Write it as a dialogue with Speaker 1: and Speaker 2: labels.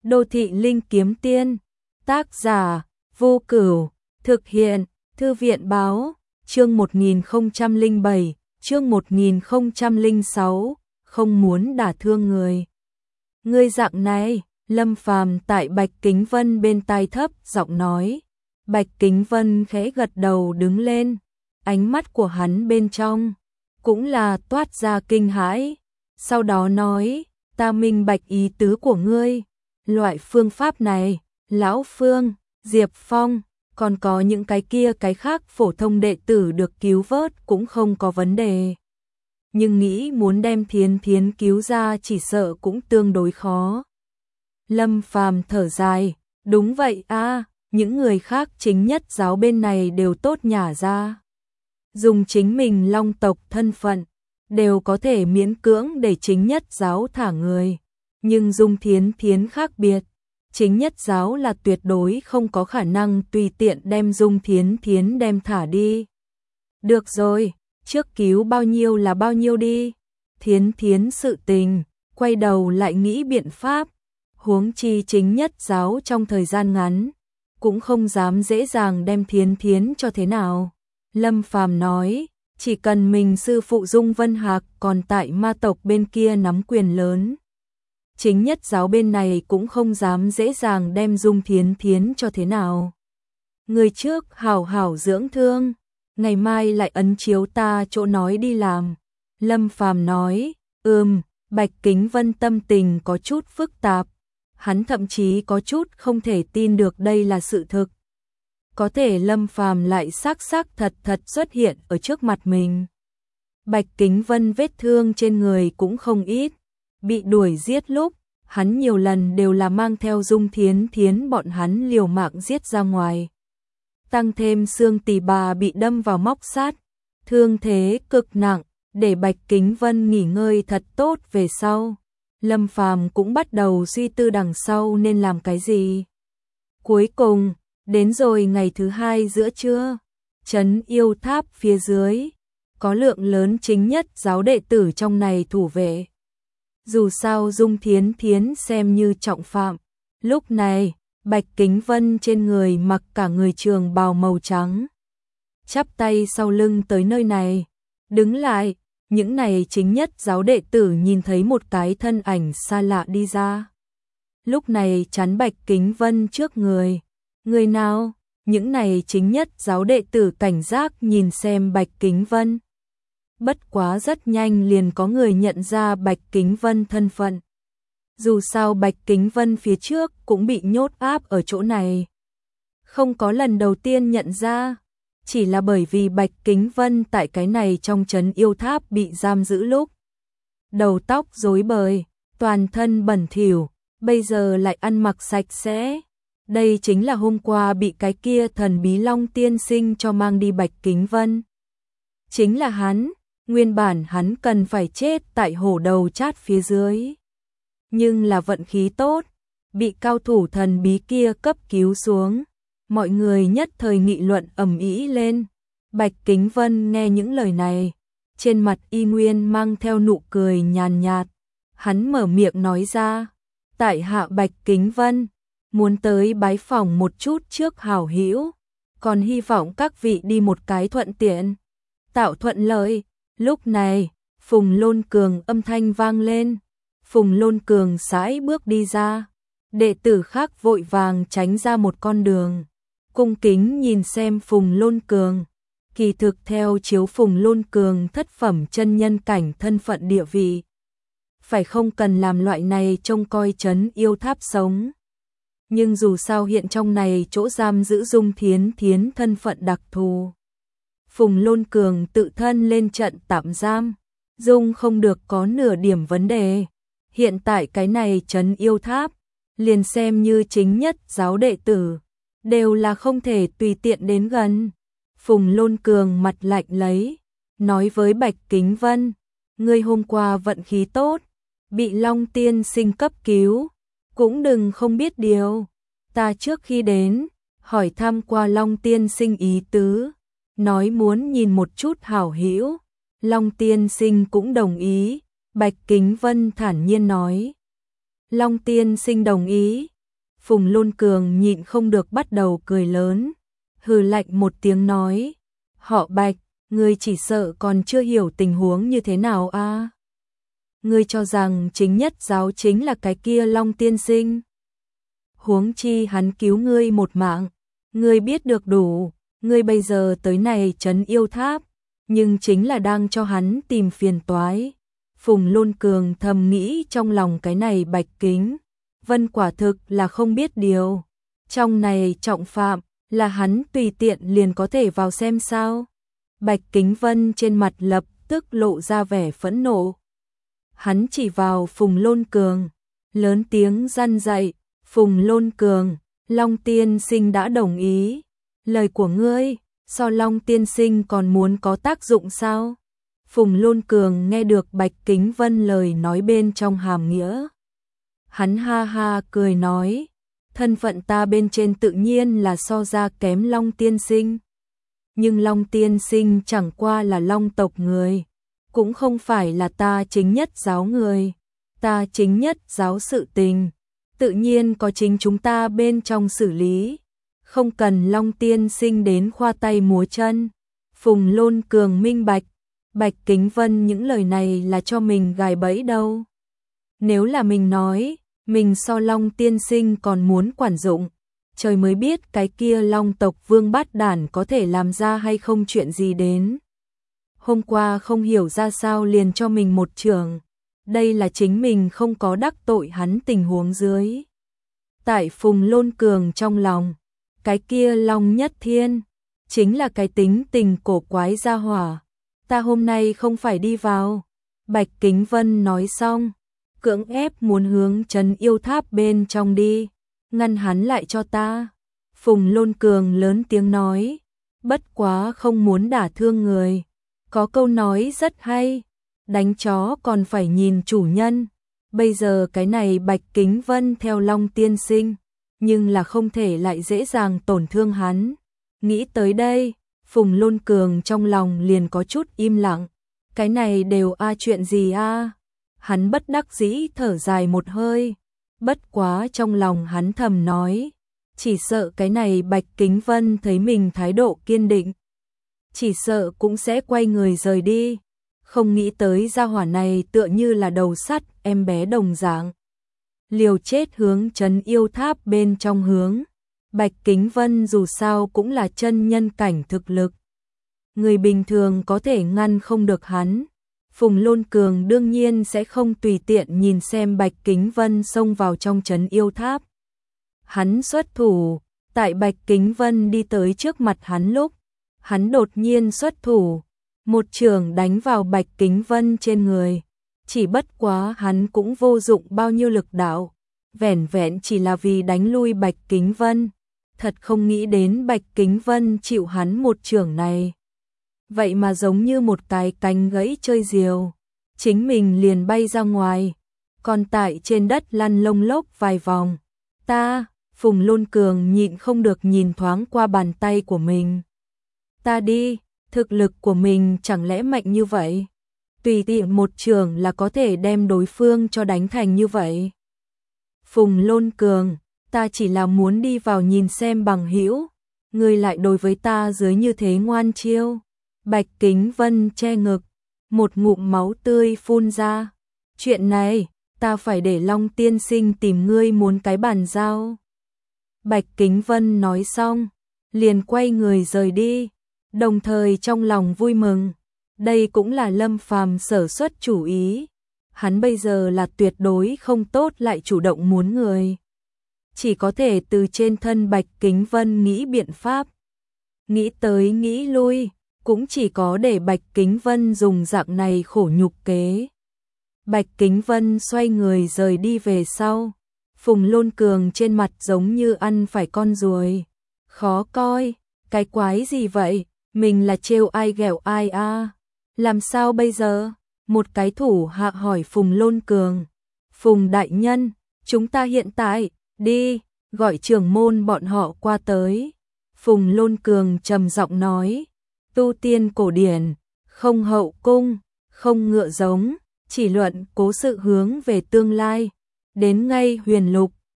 Speaker 1: Đô thị linh kiếm tiên, tác giả, Vô Cửu, thực hiện, Thư viện báo, chương 1007, chương 1006, không muốn đả thương người. Ngươi dạng này, Lâm Phàm tại Bạch Kính Vân bên tai thấp giọng nói. Bạch Kính Vân khẽ gật đầu đứng lên, ánh mắt của hắn bên trong cũng là toát ra kinh hãi, sau đó nói, ta minh bạch ý tứ của ngươi, loại phương pháp này, Lão Phương, Diệp Phong, còn có những cái kia cái khác phổ thông đệ tử được cứu vớt cũng không có vấn đề. Nhưng nghĩ muốn đem Thiến Thiến cứu ra chỉ sợ cũng tương đối khó. Lâm Phàm thở dài, đúng vậy a, những người khác chính nhất giáo bên này đều tốt nhả ra. Dùng chính mình Long tộc thân phận, đều có thể miễn cưỡng để chính nhất giáo thả người. Nhưng Dung Thiến Thiến khác biệt, chính nhất giáo là tuyệt đối không có khả năng tùy tiện đem Dung Thiến Thiến đem thả đi. Được rồi, trước cứu bao nhiêu là bao nhiêu đi. Thiến Thiến sự tình, quay đầu lại nghĩ biện pháp. Huống chi chính nhất giáo trong thời gian ngắn, cũng không dám dễ dàng đem Thiến Thiến cho thế nào. Lâm Phàm nói, chỉ cần mình sư phụ Dung Vân Hạc còn tại ma tộc bên kia nắm quyền lớn. Chính nhất giáo bên này cũng không dám dễ dàng đem Dung Thiến Thiến cho thế nào. Người trước hảo hảo dưỡng thương, ngày mai lại ấn chiếu ta chỗ nói đi làm. Lâm Phàm nói, Bạch Kính Vân tâm tình có chút phức tạp. Hắn thậm chí có chút không thể tin được đây là sự thực. Có thể Lâm Phàm lại xác thật xuất hiện ở trước mặt mình. Bạch Kính Vân vết thương trên người cũng không ít. Bị đuổi giết lúc, hắn nhiều lần đều là mang theo Dung Thiến Thiến bọn hắn liều mạng giết ra ngoài. Tăng thêm xương tỳ bà bị đâm vào móc sát, thương thế cực nặng, để Bạch Kính Vân nghỉ ngơi thật tốt về sau. Lâm Phàm cũng bắt đầu suy tư đằng sau nên làm cái gì. Cuối cùng, đến rồi ngày thứ hai giữa trưa, trấn yêu tháp phía dưới, có lượng lớn chính nhất giáo đệ tử trong này thủ vệ. Dù sao Dung Thiến Thiến xem như trọng phạm, lúc này, Bạch Kính Vân trên người mặc cả người trường bào màu trắng. Chắp tay sau lưng tới nơi này, đứng lại. Những này chính nhất giáo đệ tử nhìn thấy một cái thân ảnh xa lạ đi ra. Lúc này chắn Bạch Kính Vân trước người. Người nào? Những này chính nhất giáo đệ tử cảnh giác nhìn xem Bạch Kính Vân. Bất quá rất nhanh liền có người nhận ra Bạch Kính Vân thân phận. Dù sao Bạch Kính Vân phía trước cũng bị nhốt áp ở chỗ này. Không có lần đầu tiên nhận ra. Chỉ là bởi vì Bạch Kính Vân tại cái này trong trấn yêu tháp bị giam giữ lúc. Đầu tóc rối bời, toàn thân bẩn thỉu, bây giờ lại ăn mặc sạch sẽ. Đây chính là hôm qua bị cái kia thần bí Long tiên sinh cho mang đi Bạch Kính Vân. Chính là hắn, nguyên bản hắn cần phải chết tại hổ đầu chát phía dưới. Nhưng là vận khí tốt, bị cao thủ thần bí kia cấp cứu xuống. Mọi người nhất thời nghị luận ầm ĩ lên. Bạch Kính Vân nghe những lời này, trên mặt y nguyên mang theo nụ cười nhàn nhạt. Hắn mở miệng nói ra, tại hạ Bạch Kính Vân, muốn tới bái phỏng một chút trước hảo hữu, còn hy vọng các vị đi một cái thuận tiện, tạo thuận lợi. Lúc này, Phùng Lôn Cường âm thanh vang lên, Phùng Lôn Cường sải bước đi ra, đệ tử khác vội vàng tránh ra một con đường. Cung kính nhìn xem Phùng Lôn Cường, kỳ thực theo chiếu Phùng Lôn Cường thất phẩm chân nhân cảnh thân phận địa vị. Phải không cần làm loại này trông coi trấn yêu tháp sống. Nhưng dù sao hiện trong này chỗ giam giữ Dung Thiến Thiến thân phận đặc thù. Phùng Lôn Cường tự thân lên trận tạm giam, Dung không được có nửa điểm vấn đề. Hiện tại cái này trấn yêu tháp, liền xem như chính nhất giáo đệ tử. Đều là không thể tùy tiện đến gần. Phùng Lôn Cường mặt lạnh lấy, nói với Bạch Kính Vân, ngươi hôm qua vận khí tốt, bị Long tiên sinh cấp cứu, cũng đừng không biết điều. Ta trước khi đến, hỏi thăm qua Long tiên sinh ý tứ, nói muốn nhìn một chút hảo hữu. Long tiên sinh cũng đồng ý. Bạch Kính Vân thản nhiên nói, Long tiên sinh đồng ý, Phùng Lôn Cường nhịn không được bắt đầu cười lớn, hừ lạnh một tiếng nói, họ Bạch, ngươi chỉ sợ còn chưa hiểu tình huống như thế nào a? Ngươi cho rằng chính nhất giáo chính là cái kia Long tiên sinh? Huống chi hắn cứu ngươi một mạng, ngươi biết được đủ, ngươi bây giờ tới này trấn yêu tháp, nhưng chính là đang cho hắn tìm phiền toái. Phùng Lôn Cường thầm nghĩ trong lòng cái này Bạch Kính Vân quả thực là không biết điều. Trong này trọng phạm, là hắn tùy tiện liền có thể vào xem sao. Bạch Kính Vân trên mặt lập tức lộ ra vẻ phẫn nộ. Hắn chỉ vào Phùng Lôn Cường, lớn tiếng răn dạy, Phùng Lôn Cường, Long tiên sinh đã đồng ý. Lời của ngươi, so Long tiên sinh còn muốn có tác dụng sao? Phùng Lôn Cường nghe được Bạch Kính Vân lời nói bên trong hàm nghĩa. Hắn ha ha cười nói, thân phận ta bên trên tự nhiên là so ra kém Long tiên sinh. Nhưng Long tiên sinh chẳng qua là Long tộc người, cũng không phải là ta chính nhất giáo người. Ta chính nhất giáo sự tình, tự nhiên có chính chúng ta bên trong xử lý, không cần Long tiên sinh đến khoa tay múa chân. Phùng Lôn Cường minh bạch, Bạch Kính Vân những lời này là cho mình gài bẫy đâu. Nếu là mình nói, mình so Long tiên sinh còn muốn quản dụng, trời mới biết cái kia Long tộc vương bát đản có thể làm ra hay không chuyện gì đến. Hôm qua không hiểu ra sao liền cho mình một chưởng, đây là chính mình không có đắc tội hắn tình huống dưới. Tại Phùng Lôn Cường trong lòng, cái kia Long Nhất Thiên chính là cái tính tình cổ quái gia hỏa. Ta hôm nay không phải đi vào. Bạch Kính Vân nói xong, cưỡng ép muốn hướng trấn yêu tháp bên trong đi, ngăn hắn lại cho ta. Phùng Lôn Cường lớn tiếng nói, bất quá không muốn đả thương người. Có câu nói rất hay, đánh chó còn phải nhìn chủ nhân. Bây giờ cái này Bạch Kính Vân theo Long tiên sinh, nhưng là không thể lại dễ dàng tổn thương hắn. Nghĩ tới đây, Phùng Lôn Cường trong lòng liền có chút im lặng. Cái này đều chuyện gì a? Hắn bất đắc dĩ thở dài một hơi. Bất quá trong lòng hắn thầm nói, chỉ sợ cái này Bạch Kính Vân thấy mình thái độ kiên định, chỉ sợ cũng sẽ quay người rời đi. Không nghĩ tới gia hỏa này tựa như là đầu sắt em bé đồng dạng, liều chết hướng trấn yêu tháp bên trong hướng. Bạch Kính Vân dù sao cũng là chân nhân cảnh thực lực, người bình thường có thể ngăn không được hắn. Phùng Lôn Cường đương nhiên sẽ không tùy tiện nhìn xem Bạch Kính Vân xông vào trong trấn yêu tháp. Hắn xuất thủ, tại Bạch Kính Vân đi tới trước mặt hắn lúc, hắn đột nhiên xuất thủ, một chưởng đánh vào Bạch Kính Vân trên người. Chỉ bất quá hắn cũng vô dụng bao nhiêu lực đạo, vẻn vẹn chỉ là vì đánh lui Bạch Kính Vân. Thật không nghĩ đến Bạch Kính Vân chịu hắn một chưởng này, vậy mà giống như một cái cánh gãy chơi diều, chính mình liền bay ra ngoài, còn tại trên đất lăn lông lốc vài vòng. Phùng Lôn Cường nhịn không được nhìn thoáng qua bàn tay của mình. Ta đi, thực lực của mình chẳng lẽ mạnh như vậy? Tùy tiện một chưởng là có thể đem đối phương cho đánh thành như vậy. Phùng Lôn Cường, ta chỉ là muốn đi vào nhìn xem bằng hữu, ngươi lại đối với ta dưới như thế ngoan chiêu. Bạch Kính Vân che ngực, một ngụm máu tươi phun ra. Chuyện này, ta phải để Long tiên sinh tìm ngươi muốn cái bàn giao. Bạch Kính Vân nói xong, liền quay người rời đi, đồng thời trong lòng vui mừng. Đây cũng là Lâm Phàm sở xuất chủ ý. Hắn bây giờ là tuyệt đối không tốt lại chủ động muốn người, chỉ có thể từ trên thân Bạch Kính Vân nghĩ biện pháp. Nghĩ tới nghĩ lui, cũng chỉ có để Bạch Kính Vân dùng dạng này khổ nhục kế. Bạch Kính Vân xoay người rời đi về sau, Phùng Lôn Cường trên mặt giống như ăn phải con ruồi. Khó coi, cái quái gì vậy, mình là trêu ai ghẹo ai a? Làm sao bây giờ? Một cái thủ hạ hỏi Phùng Lôn Cường. Phùng đại nhân, chúng ta hiện tại, đi, gọi trưởng môn bọn họ qua tới. Phùng Lôn Cường trầm giọng nói, tu tiên cổ điển, không hậu cung, không ngựa giống, chỉ luận cố sự hướng về tương lai. Đến ngay Huyền Lục,